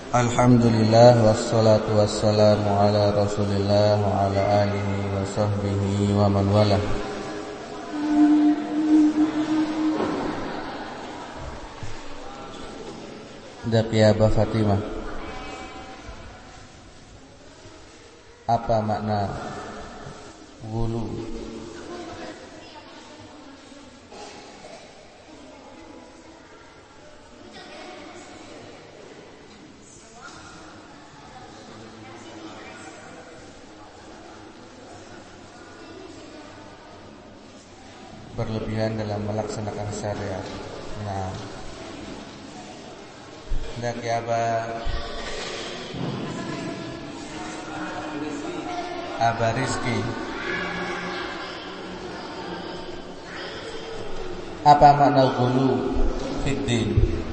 Alhamdulillah wassalatu wassalamu ala Rasulillah wa ala alihi wa sahbihi wa man walah. Dari Abah Fatimah, apa makna gulu? Berlebihan dalam melaksanakan syariat. Nah, dari Abah Rizki, apa makna gulu fiddin?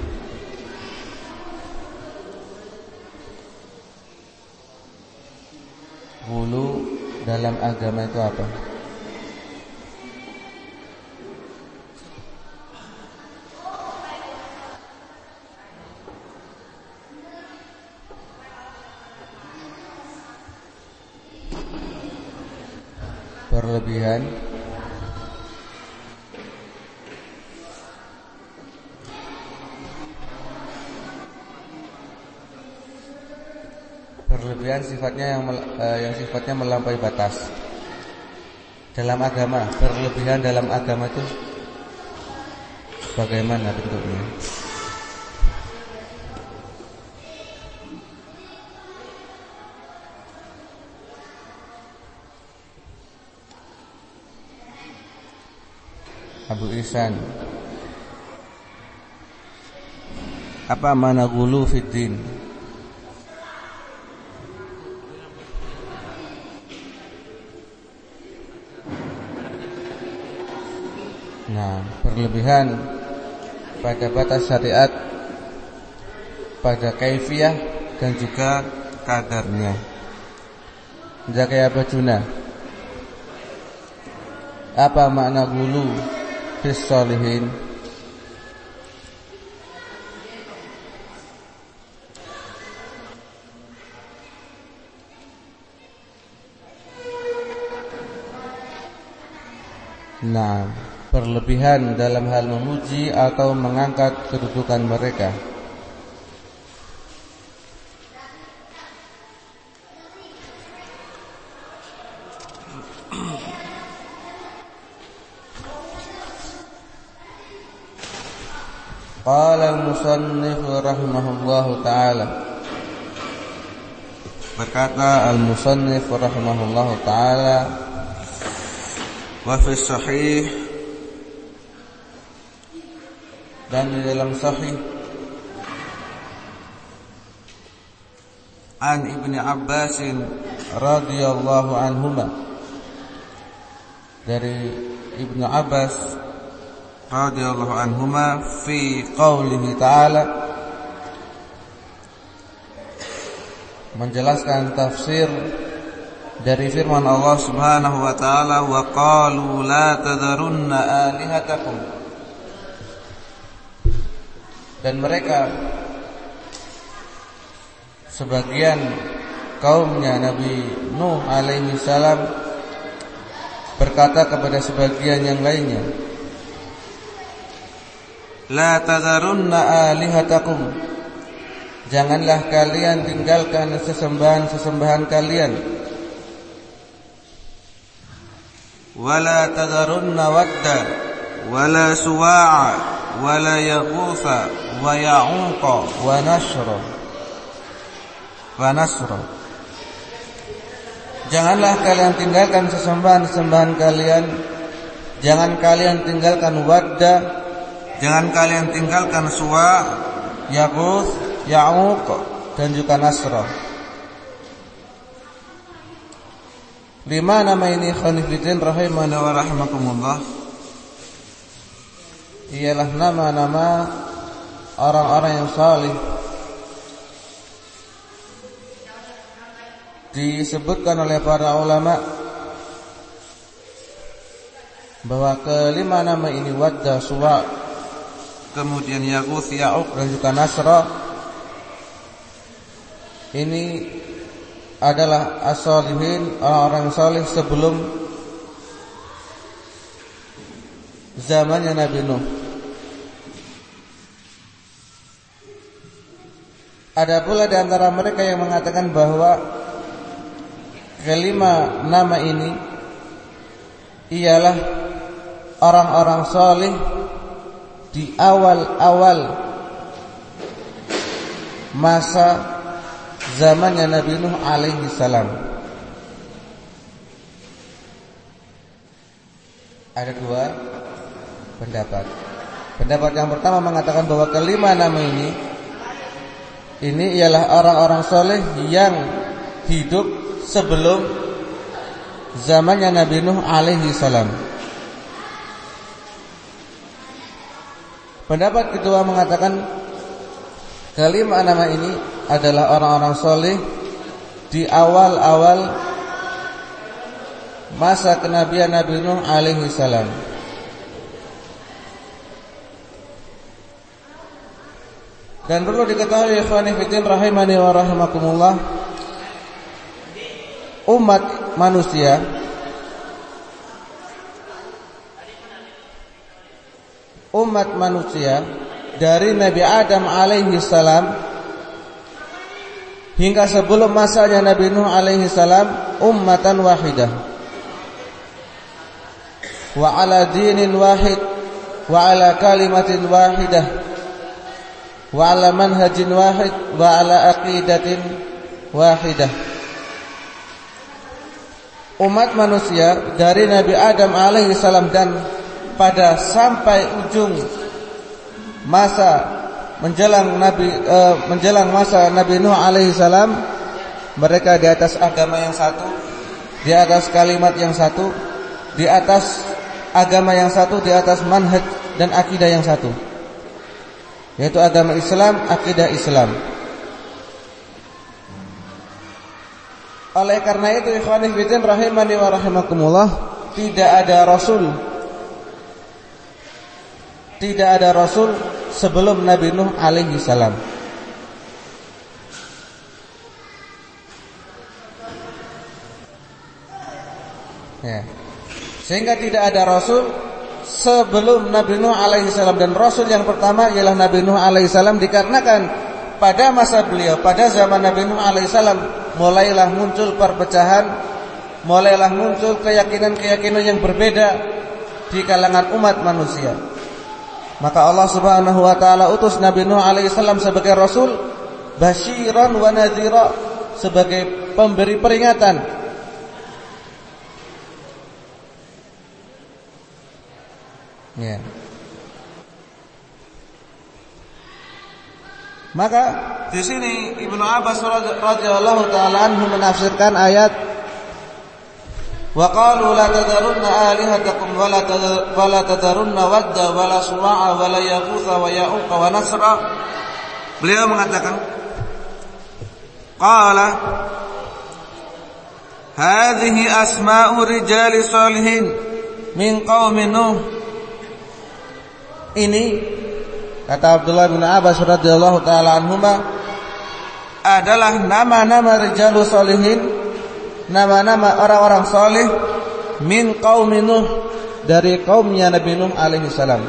Gulu dalam agama itu apa? Berlebihan sifatnya yang sifatnya melampaui batas dalam agama. Berlebihan dalam agama itu bagaimana bentuknya? Abu Ihsan, apa makna gulu fiddin? Nah, berlebihan pada batas syariat, pada kaifiyah dan juga kadarnya. Zakaya Bajuna, apa makna gulu fis sholihin? Nah, berlebihan dalam hal memuji atau mengangkat kedudukan mereka. Qala al-musannif rahimahullahu ta'ala, berkata al-musannif rahimahullahu ta'ala, wa fi sahih, dan di dalam sahih, an Ibni Abbas radhiyallahu anhuma, dari Ibnu Abbas radhiyallahu anhuma, fi qaulihi ta'ala, menjelaskan tafsir dari firman Allah Subhanahu wa taala, wa qalu la tadharunna alihatakum, dan mereka sebagian kaumnya Nabi Nuh alaihi salam berkata kepada sebagian yang lainnya, la tadharunna alihatakum, janganlah kalian tinggalkan sesembahan-sesembahan kalian, wala tadharunna wadda wala suwa'a wala yaghutha wa ya'uqa wa nasra. Janganlah kalian tinggalkan sesembahan-sesembahan kalian, jangan kalian tinggalkan wadda, jangan kalian tinggalkan suwa, yaghuth, ya'uq dan juga nasra. Lima nama ini khonifidin rahimana wa rahimakumullah, ialah nama-nama orang-orang yang salih. Disebutkan oleh para ulama bahwa kelima nama ini, wadda, suwa, kemudian yaghuth, ya'uq dan juga nasra, ini adalah as-shalihin, orang-orang saleh sebelum zamannya Nabi Nuh. Ada pula di antara mereka yang mengatakan bahwa kelima nama ini ialah orang-orang saleh di awal-awal masa zamannya Nabi Nuh alaihi salam. Ada dua pendapat. Pendapat yang pertama mengatakan bahwa kelima nama ini ialah orang-orang soleh yang hidup sebelum zamannya Nabi Nuh alaihi salam. Pendapat kedua mengatakan kelima nama ini adalah orang-orang soleh di awal-awal masa kenabian Nabi Nuh alaihi salam. Dan perlu diketahui ikhwani fillah rahimani wa rahimakumullah, umat manusia dari Nabi Adam alaihi salam hingga sebelum masanya Nabi Nuh alaihi salam ummatan wahidah wa ala dinin wahid wa ala kalimatin wahidah wa ala manhajin wahid wa ala aqidatin wahidah. Umat manusia dari Nabi Adam alaihi salam dan pada sampai ujung masa menjelang masa Nabi Nuh alaihi salam, mereka di atas agama yang satu, di atas kalimat yang satu, di atas agama yang satu, di atas manhaj dan akidah yang satu, yaitu agama Islam, akidah Islam. Oleh karena itu ikhwani fillah rahimani wa rahimakumullah, tidak ada rasul sebelum Nabi Nuh alaihi salam. Ya. Sehingga tidak ada rasul sebelum Nabi Nuh alaihi salam, dan rasul yang pertama ialah Nabi Nuh alaihi salam, dikarenakan pada masa beliau, pada zaman Nabi Nuh alaihi salam, mulailah muncul perpecahan, mulailah muncul keyakinan-keyakinan yang berbeda di kalangan umat manusia. Maka Allah Subhanahu wa taala utus Nabi Nuh alaihi salam sebagai rasul, basyiran wa nadhira, sebagai pemberi peringatan. Ya. Maka di sini Ibnu Abbas radhiyallahu taala anhu menafsirkan ayat wa qalu la tadarunna alihatakum wa la tadarunna wadda wa la suwa'a wa la yaghutha wa ya'uqa wa nasra. Beliau mengatakan qala hadhihi asma'u rijali salihin min qaumi Nuh. Ini kata Abdullah bin Abbas radhiyallahu taala anhuma adalah nama-nama rijalus sholihin, nama-nama orang-orang saleh min qaumi Nuh, dari kaumnya Nabi Nuh alaihi salam.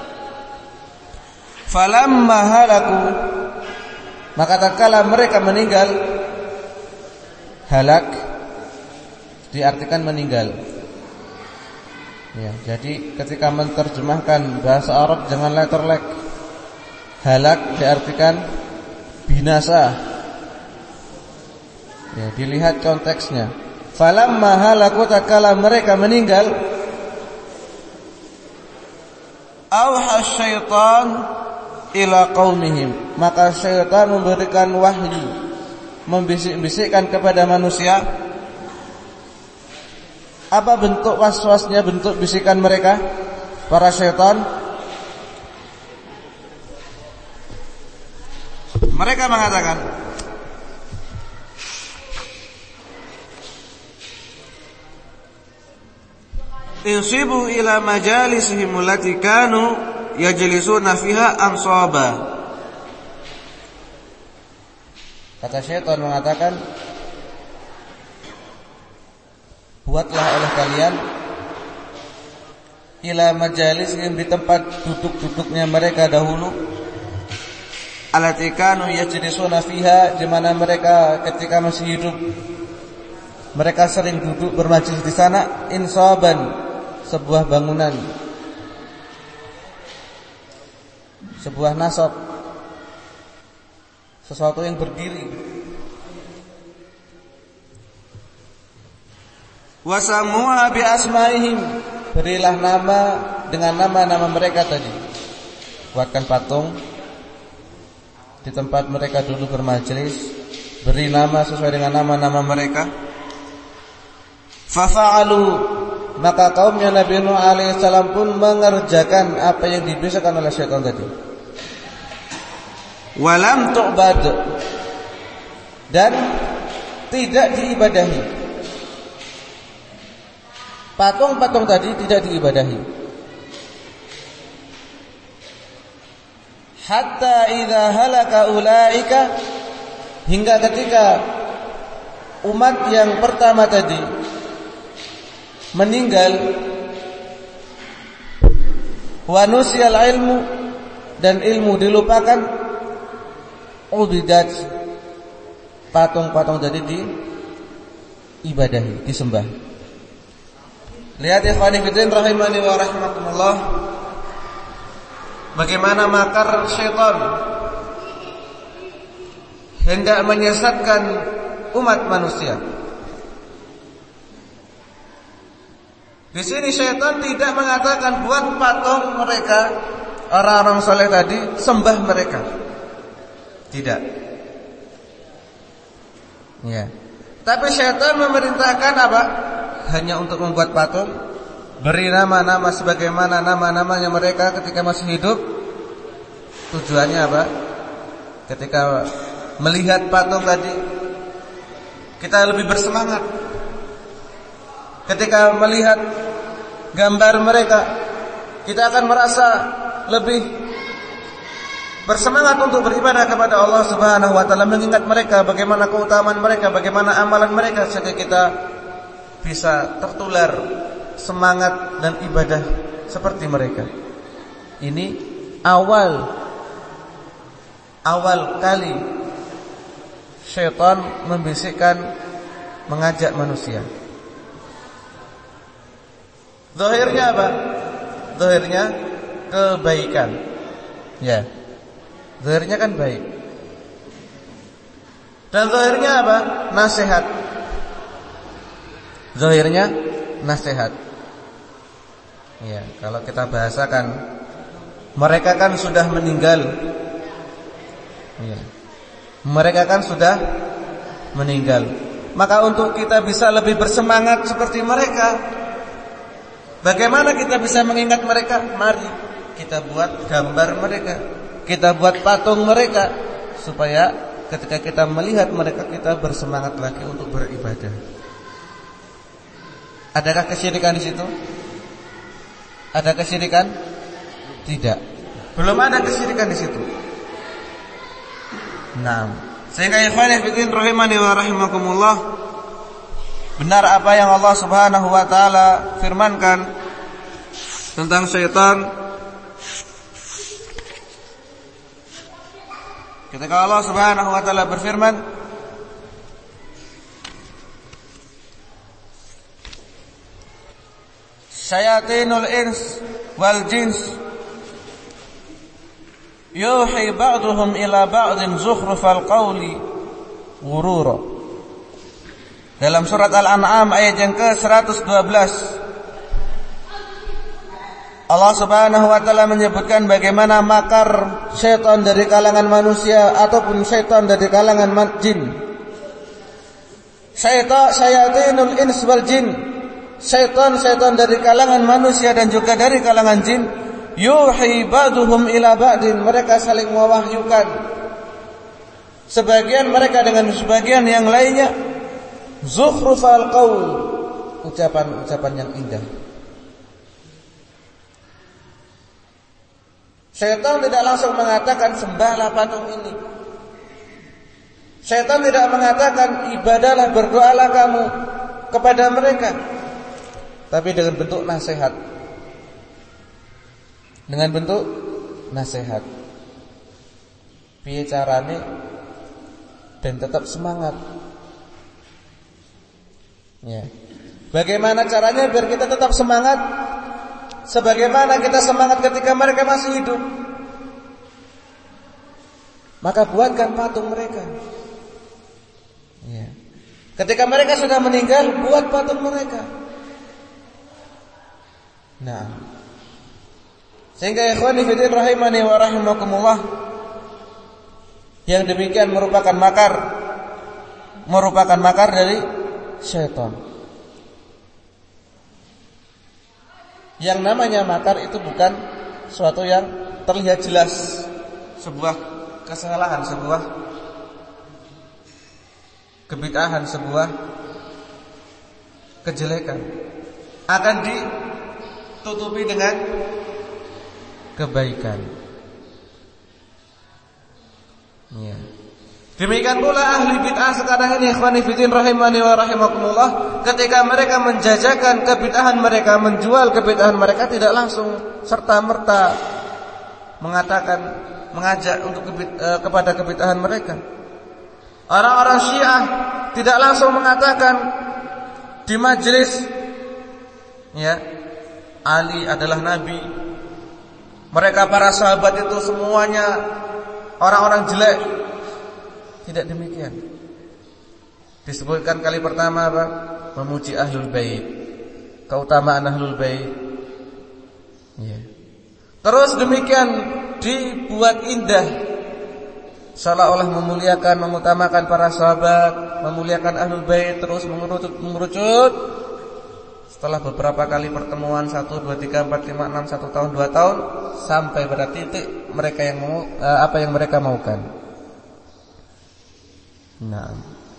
Falamma halaku, maka tatkala mereka meninggal, halak diartikan meninggal. Ya, jadi ketika menerjemahkan bahasa Arab jangan letterlek. Halak diartikan binasa. Ya, dilihat konteksnya. Falamma halaku, tatkala mereka meninggal, auha syaitan ila qaumihim, maka syaitan memberikan wahyu, membisik-bisikkan kepada manusia. Apa bentuk waswasnya, bentuk bisikan mereka, para syaitan? Mereka mengatakan, insibu ila majalisihim allati kanu yajlisuna fiha ansaba. Kata syaitan mengatakan, buatlah oleh kalian ila majalisihim, di tempat duduk-duduknya mereka dahulu, allati kanu yajlisuna fiha, di mana mereka ketika masih hidup mereka sering duduk bermajlis di sana, insaban, sebuah bangunan, sebuah nasab, sesuatu yang berdiri. Wasamuha bi asmaihim, berilah nama dengan nama-nama mereka tadi. Buatkan patung di tempat mereka dulu bermajelis, beri nama sesuai dengan nama-nama mereka. Fafa'alu, maka kaumnya Nabi Nuh alaihissalam pun mengerjakan apa yang dibiasakan oleh syaitan tadi. Walam tu'bad, dan tidak diibadahi. Patung-patung tadi tidak diibadahi. Hatta idza halaka ulaika, hingga ketika umat yang pertama tadi meninggal, wa nusiyal ilmu, dan ilmu dilupakan, ubidat, patung-patung tadi diibadahi, disembah. Lihat ikhwani fillah rahimani wa rahimakumullah, bagaimana makar syaitan hendak menyesatkan umat manusia. Di sini syaitan tidak mengatakan buat patung mereka, orang-orang soleh tadi, sembah mereka. Tidak. Ya. Tapi syaitan memerintahkan apa? Hanya untuk membuat patung, beri nama-nama sebagaimana nama-namanya mereka ketika masih hidup. Tujuannya apa? Ketika melihat patung tadi, kita lebih bersemangat. Ketika melihat gambar mereka, kita akan merasa lebih bersemangat untuk beribadah kepada Allah Subhanahu wa taala, mengingat mereka, bagaimana keutamaan mereka, bagaimana amalan mereka, sehingga kita bisa tertular semangat dan ibadah seperti mereka. Ini awal kali syaitan membisikkan, mengajak manusia. Zahirnya apa? Zahirnya kebaikan. Ya. Zahirnya kan baik. Dan zahirnya apa? Nasihat. Zahirnya nasihat. Ya, kalau kita bahasakan, mereka kan sudah meninggal. Ya. Mereka kan sudah meninggal. Maka untuk kita bisa lebih bersemangat seperti mereka, bagaimana kita bisa mengingat mereka? Mari kita buat gambar mereka, kita buat patung mereka, supaya ketika kita melihat mereka, kita bersemangat lagi untuk beribadah. Adakah kesyirikan di situ? Ada kesyirikan? Tidak. Belum ada kesyirikan di situ. Nah, sehingga ikhwan fillah rahimani wa rahimakumullah, benar apa yang Allah Subhanahu wa taala firmankan tentang syaitan. Ketika Allah Subhanahu wa taala berfirman, syayatinul ins wal jins yuhi ba'duhum ila ba'din zukhrufal qawli ghurura. Dalam surat Al-An'am ayat yang ke-112, Allah Subhanahu wa taala menyebutkan bagaimana makar syaitan dari kalangan manusia ataupun syaitan dari kalangan jin. Syayatinul ins wal jin, syaitan dari kalangan manusia dan juga dari kalangan jin, yuhi ba'duhum ila ba'din, mereka saling mewahyukan sebagian mereka dengan sebagian yang lainnya, zukhrufal qaul, ucapan-ucapan yang indah. Syaitan tidak langsung mengatakan sembahlah patung ini, Syaitan tidak mengatakan ibadahlah, berdoalah kamu kepada mereka, tapi dengan bentuk nasihat. Dengan bentuk nasihat. Piye carane dan tetap semangat. Ya. Bagaimana caranya biar kita tetap semangat? Sebagaimana kita semangat ketika mereka masih hidup. Maka buatkan patung mereka. Ya. Ketika mereka sudah meninggal, buat patung mereka. Nah, sehingga ikhwani fillah rahimani wa rahimakumullah, yang demikian merupakan makar dari syaitan. Yang namanya makar itu bukan suatu yang terlihat jelas, sebuah kesalahan, sebuah kebid'ahan, sebuah kejelekan, akan ditutupi dengan kebaikan. Ya. Demikian pula ahli bid'ah sekarang ini, ikhwani fillah rahimani wa rahimakumullah, ketika mereka menjajakan kebid'ahan mereka, menjual kebid'ahan mereka, tidak langsung serta-merta mengajak untuk kepada kebid'ahan mereka. Orang-orang Syiah tidak langsung mengatakan di majelis, ya, Ali adalah nabi, mereka para sahabat itu semuanya orang-orang jelek. Tidak demikian. Disebutkan kali pertama apa? Memuji ahlul bait, keutamaan ahlul bait. Ya. Terus demikian dibuat indah, seolah-olah memuliakan, mengutamakan para sahabat, memuliakan ahlul bait, terus mengerucut. Setelah beberapa kali pertemuan 1, 2, 3, 4, 5, 6, 1 tahun, 2 tahun, sampai pada titik mereka yang mau apa yang mereka maukan. Nah,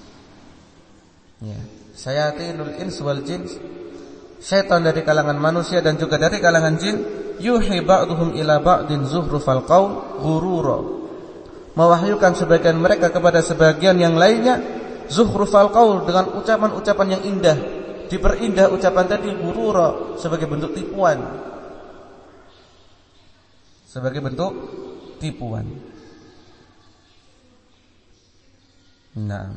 ya, syayatinul ins wal jin, syaitan dari kalangan manusia dan juga dari kalangan jin, yuhi ba'duhum ila ba'din zuhrufal qaul ghurura, mewahyukan sebagian mereka kepada sebagian yang lainnya, zuhrufal qaul, dengan ucapan-ucapan yang indah, diperindah ucapan tadi, ghurura, sebagai bentuk tipuan, sebagai bentuk tipuan. Nah,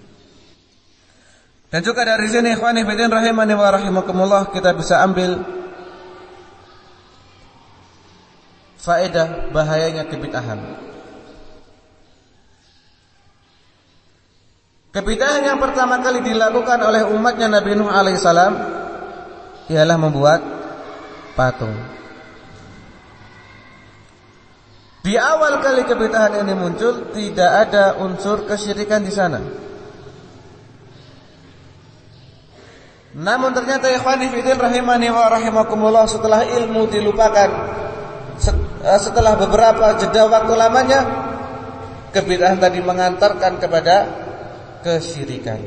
dan juga dari sini ikhwani fillah rahimani wa rahimakumullah, kita bisa ambil faedah bahayanya kebid'ahan. Kebid'ahan yang pertama kali dilakukan oleh umatnya Nabi Nuh alaihissalam ialah membuat patung. Di awal kali kebid'ahan ini muncul, tidak ada unsur kesyirikan di sana. Namun ternyata ikhwani fillah rahimani wa rahimakumullah, setelah ilmu dilupakan, setelah beberapa jeda waktu lamanya, kebid'ahan tadi mengantarkan kepada kesyirikan.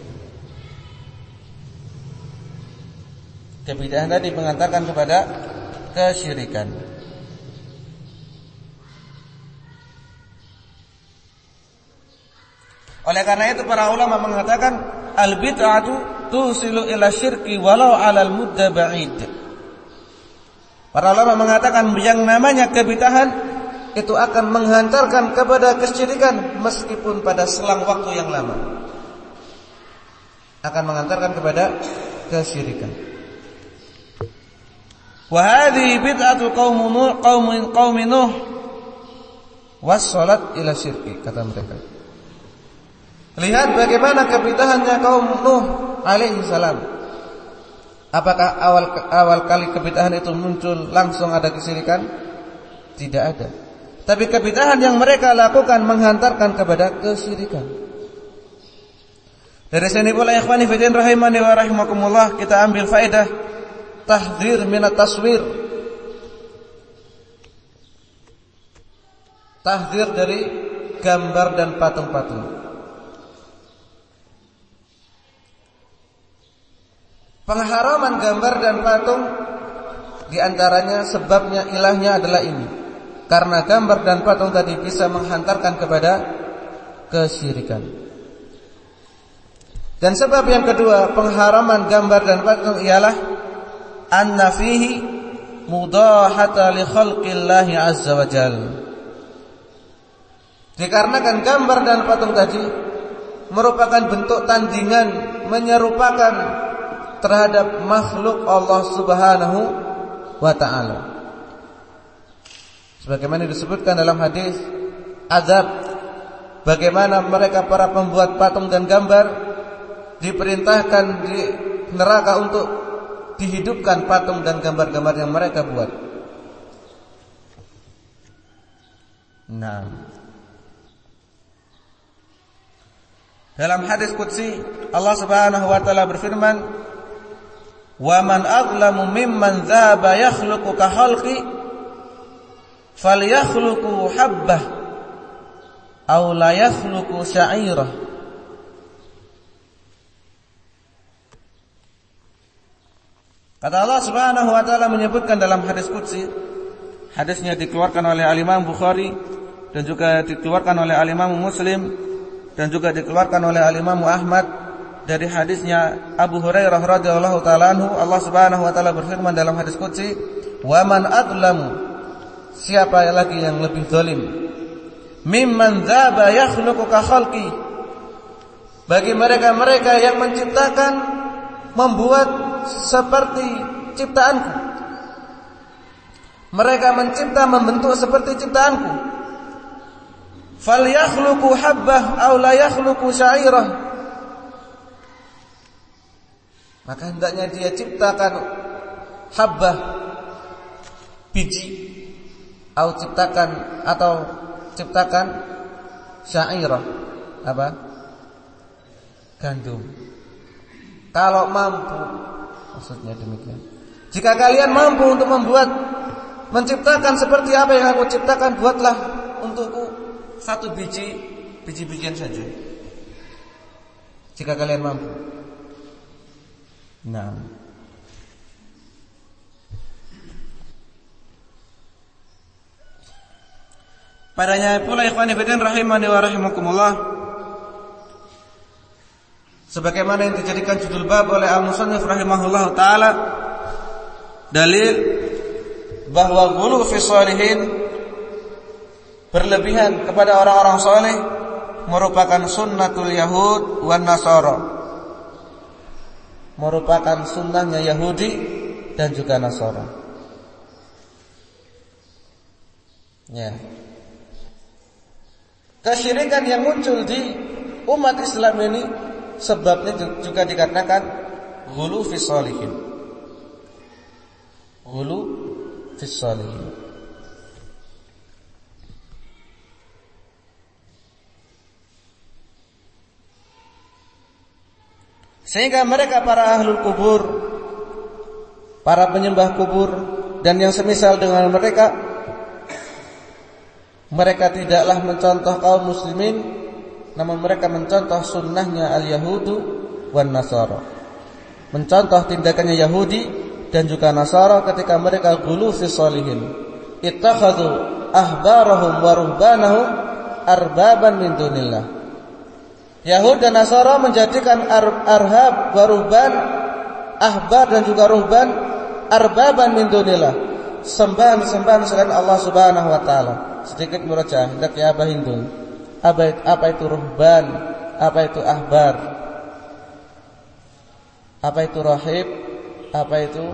Kebid'ahan tadi mengantarkan kepada kesyirikan. Oleh karena itu para ulama mengatakan al-bid'atu tusilu ila syirki walau 'alal mudda ba'id. Para ulama mengatakan yang namanya kebid'ahan itu akan menghantarkan kepada kesyirikan meskipun pada selang waktu yang lama. Akan mengantarkan kepada kesyirikan. Wa hadhihi bid'atu qaumin Nuh was-salat ila syirki, kata mereka. Lihat bagaimana kebid'ahannya kaum Nuh alaihi salam. Apakah awal kali kebid'ahan itu muncul langsung ada kesyirikan? Tidak ada. Tapi kebid'ahan yang mereka lakukan menghantarkan kepada kesyirikan. Dari sini pula ikhwani fillah rahimani wa rahimakumullah, kita ambil faedah tahdzir minat taswir. Tahdzir dari gambar dan patung-patung. Pengharaman gambar dan patung diantaranya sebabnya ilahnya adalah ini, karena gambar dan patung tadi bisa menghantarkan kepada kesyirikan. Dan sebab yang kedua pengharaman gambar dan patung ialah anna fihi mudahata li khalqillahi azza wa jalla. Dikarenakan gambar dan patung tadi merupakan bentuk tandingan, menyerupakan terhadap makhluk Allah Subhanahu wa taala. Sebagaimana disebutkan dalam hadis azab, bagaimana mereka para pembuat patung dan gambar diperintahkan di neraka untuk dihidupkan patung dan gambar-gambar yang mereka buat. Nah, dalam hadis qudsi Allah Subhanahu wa taala berfirman, "Wa man azlamu mimman dzaba yakhluqu ka khalqi falyakhluqu habbah aw la yakhluqu sya'irah." Kata Allah Subhanahu wa taala menyebutkan dalam hadis qudsi, hadisnya dikeluarkan oleh Al-Imam Bukhari dan juga dikeluarkan oleh Al-Imam Muslim dan juga dikeluarkan oleh Al-Imam Ahmad dari hadisnya Abu Hurairah radhiyallahu taala anhu. Allah Subhanahu wa taala berfirman dalam hadis qudsi, "Wa man adlamu," siapa lagi yang lebih zalim, "mimman dzaba yakhluqu ka khalqi," bagi mereka-mereka yang menciptakan, membuat seperti ciptaanku. Mereka mencipta, membentuk seperti ciptaanku. Falyakhluqu habbah aw la yakhluqu sya'irah, maka hendaknya dia ciptakan habbah, biji, atau ciptakan sya'irah, apa? Gandum. Kalau mampu, maksudnya demikian. Jika kalian mampu untuk menciptakan seperti apa yang aku ciptakan, buatlah untukku satu biji-bijian saja. Jika kalian mampu. Nah, padanya pula ikhwani fillah rahimani wa rahimakumullah, sebagaimana yang dijadikan judul bab oleh al-musannif rahimahullah ta'ala, dalil bahwa ghulu fi shalihin, berlebihan kepada orang-orang saleh, merupakan sunnatul Yahud wan Nasara, merupakan sunnahnya Yahudi dan juga Nasara. Ya. Kesyirikan yang muncul di umat Islam ini sebabnya juga dikarenakan ghulu fi shalihin. Ghulu fi shalihin. Sehingga mereka para ahlul kubur, para penyembah kubur dan yang semisal dengan mereka, mereka tidaklah mencontoh kaum muslimin, namun mereka mencontoh sunnahnya al-Yahudu wan Nasara, mencontoh tindakannya Yahudi dan juga Nasara ketika mereka ghulu fi shalihin. Ittakhadhu ahbarahum wa ruhbanahum arbaban min dunillah. Yahud dan Nasara menjadikan arhab wa ruhban, ahbar dan juga ruhban, arbaban min dunillah, sembahan-sembahan selain Allah Subhanahu wa taala. Sedikit murajaah hendak ya Abah Hindun. Apa itu ruhban? Apa itu ahbar? Apa itu rahib? Apa itu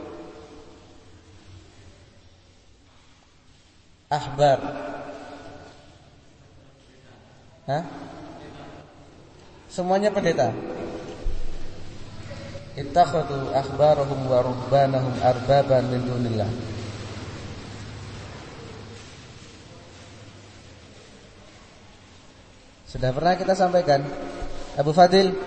ahbar? Hah? Semuanya pendeta. Ittakhadhu ahbarahum wa ruhbanahum arbaban min dunillah. Sudah pernah kita sampaikan, Abu Fadil.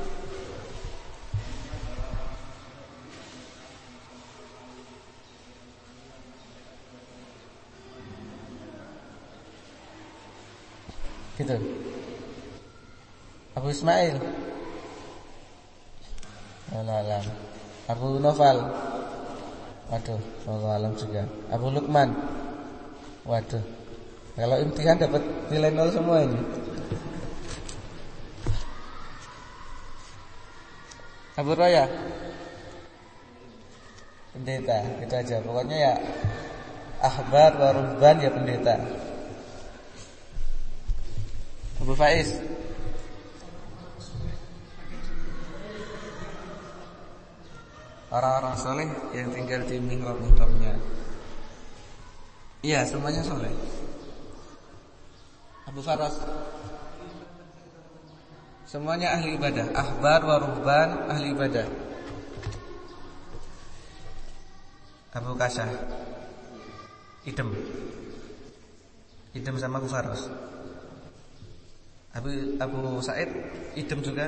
Gitu. Abu Ismail. Alam. Abu Noval. Waduh, Allah alam juga. Abu Lukman. Waduh. Kalau imtihan dapat nilai 0 semua ini. Abu Roya pendeta, itu aja. Pokoknya ya ahbar wa ruhban ya pendeta. Abu Faiz orang-orang soleh yang tinggal di mihrab-mihrabnya. Iya, semuanya soleh. Abu Faras semuanya ahli ibadah. Ahbar wa ruhban ahli ibadah. Abu Kasyah idem sama Abu Faras. Abu Said idem juga.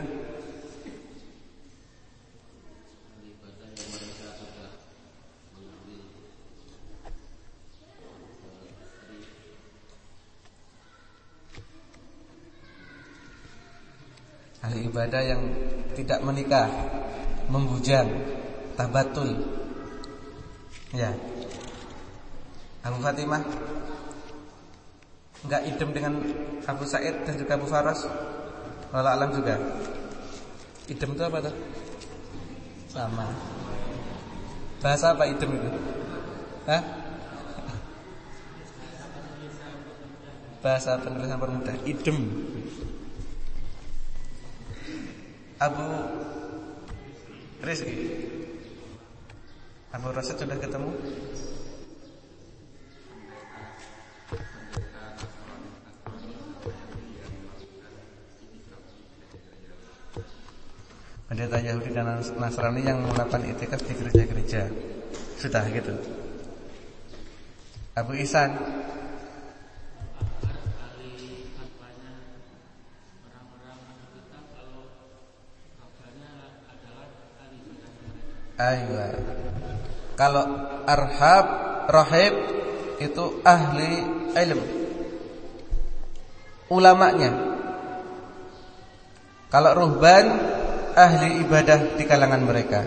Ahli ibadah yang tidak menikah, membujang, tabatul. Ya. Abu Fatimah enggak idem dengan Abu Said dan juga Abu Faras. Wallahu alam juga. Idem itu apa tuh? Sama. Bahasa apa idem itu? Hah? Bahasa penulisan permudah. Idem. Abu Rizki, Abu Rasid sudah ketemu? Pendeta Yahudi dan Nasrani yang melakukan i'tikaf di gereja-gereja. Sudah gitu. Abu Ihsan, aywa. Kalau arhab, rahib itu ahli ilm, ulamanya. Kalau ruhban, ahli ibadah di kalangan mereka.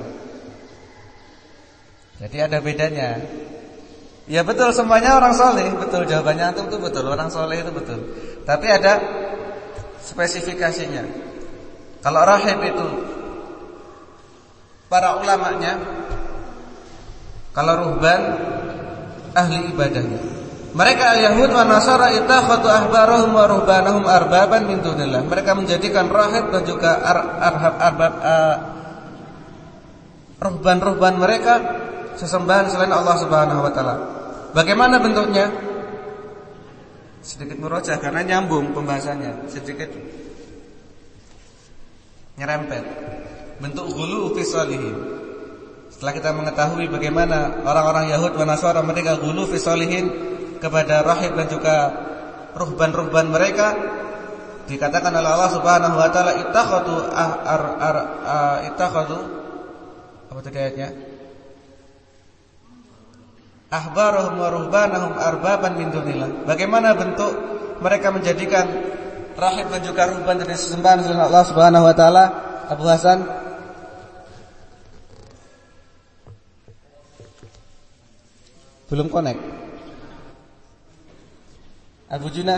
Jadi ada bedanya. Ya betul, semuanya orang soleh. Betul, jawabannya antum itu betul, orang soleh itu betul. Tapi ada spesifikasinya. Kalau rahib itu para ulamanya, kalau ruhban ahli ibadahnya. Mereka al-Yahud wa Nasara ittakhadhu ahbarahum wa ruhbanahum arbaban min dunillah. Mereka menjadikan rahib dan juga ruhban-ruhban mereka sesembahan selain Allah Subhanahu wa taala. Bagaimana bentuknya? Sedikit murojaah karena nyambung pembahasannya, sedikit nyerempet. Bentuk ghulu fi sholihin. Setelah kita mengetahui bagaimana orang-orang Yahud dan Nasara mereka ghulu fi sholihin kepada rahib dan juga ruhban-ruhban mereka, dikatakan oleh Allah Subhanahu wa taala ittakhadhu apa tadi ayatnya? Ahbarahum wa ruhbanahum arbaban min dunillah. Bagaimana bentuk mereka menjadikan rahib dan juga ruhban dari sesembahan selain Allah Subhanahu wa taala? Abu Hasan, belum connect. Abu Junah,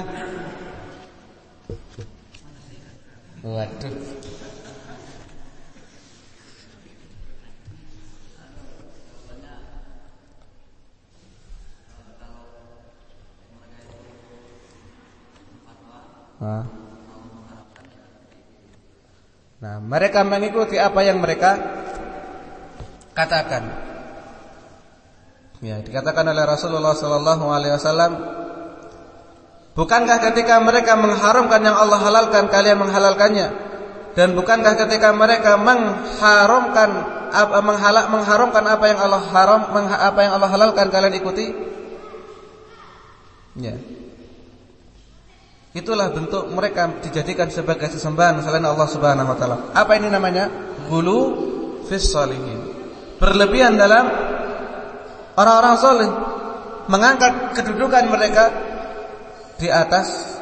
waduh. Nah, mereka mengikuti apa yang mereka katakan. Ya, dikatakan oleh Rasulullah sallallahu alaihi wasallam, bukankah ketika mereka mengharamkan yang Allah halalkan kalian menghalalkannya? Dan bukankah ketika mereka mengharamkan apa yang Allah apa yang Allah halalkan kalian ikuti? Ya. Itulah bentuk mereka dijadikan sebagai sesembahan selain Allah Subhanahu wa taala. Apa ini namanya? Ghulu fis sholihin. Berlebihan dalam orang-orang saleh, mengangkat kedudukan mereka di atas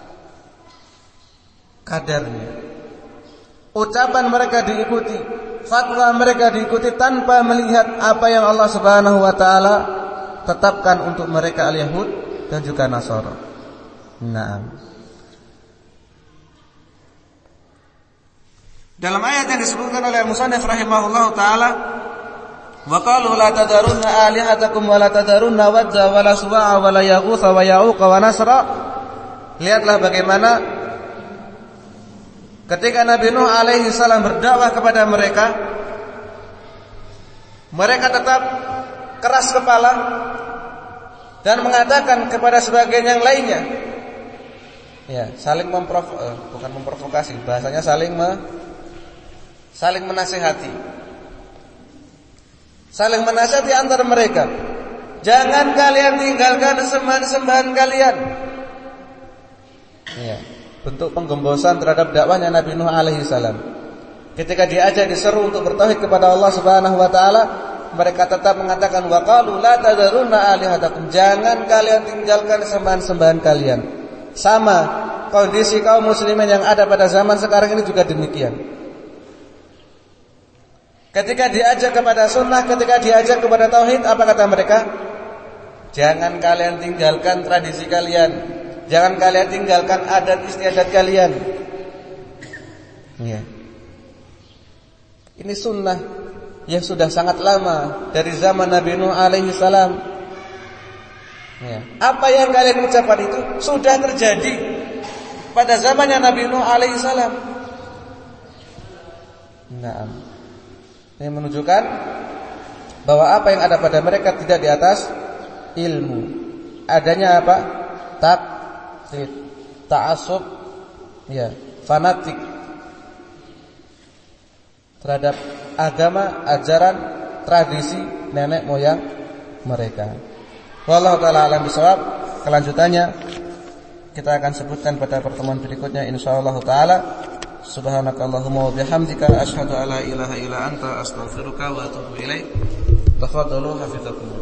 kadarnya. Ucapan mereka diikuti, fatwa mereka diikuti tanpa melihat apa yang Allah Subhanahu wa taala tetapkan untuk mereka al-Yahud dan juga Nasara. Naam. Dalam ayat yang disebutkan oleh al-musannif rahimahullahu taala, wa qalu la tadarunna alihatakum wa la tadarunna wadda wa la suwa'a wa la yaghutha wa ya'uqa wa nasra. Lihatlah bagaimana ketika Nabi Nuh alaihi salam berdakwah kepada mereka, mereka tetap keras kepala dan mengatakan kepada sebagian yang lainnya, ya, saling bukan memprovokasi, bahasanya saling menasihati. Saling menasihati antara mereka. Jangan kalian tinggalkan sembahan-sembahan kalian. Ya, bentuk penggembosan terhadap dakwahnya Nabi Nuh alaihi salam. Ketika diajak diseru untuk bertauhid kepada Allah Subhanahu wa taala, mereka tetap mengatakan wa qalu la tadarunna alihatakum. Jangan kalian tinggalkan sembahan-sembahan kalian. Sama kondisi kaum muslimin yang ada pada zaman sekarang ini juga demikian. Ketika diajak kepada sunnah, ketika diajak kepada tauhid, apa kata mereka? Jangan kalian tinggalkan tradisi kalian, jangan kalian tinggalkan adat istiadat kalian. Ya. Ini sunnah yang sudah sangat lama dari zaman Nabi Nuh alaihi salam. Ya. Apa yang kalian ucapkan itu sudah terjadi pada zamannya Nabi Nuh alaihi salam. Naam. Ini menunjukkan bahwa apa yang ada pada mereka tidak di atas ilmu. Adanya apa? Taklid, ta'assub, ya, fanatik terhadap agama, ajaran, tradisi nenek moyang mereka. Wallahu taala alam bisawab. Kelanjutannya kita akan sebutkan pada pertemuan berikutnya insyaallah taala. Subhanakallahumma wa bihamdika asyhadu alla ilaha illa anta astaghfiruka wa atubu ilaik. Tafadhalu hafizakumullah.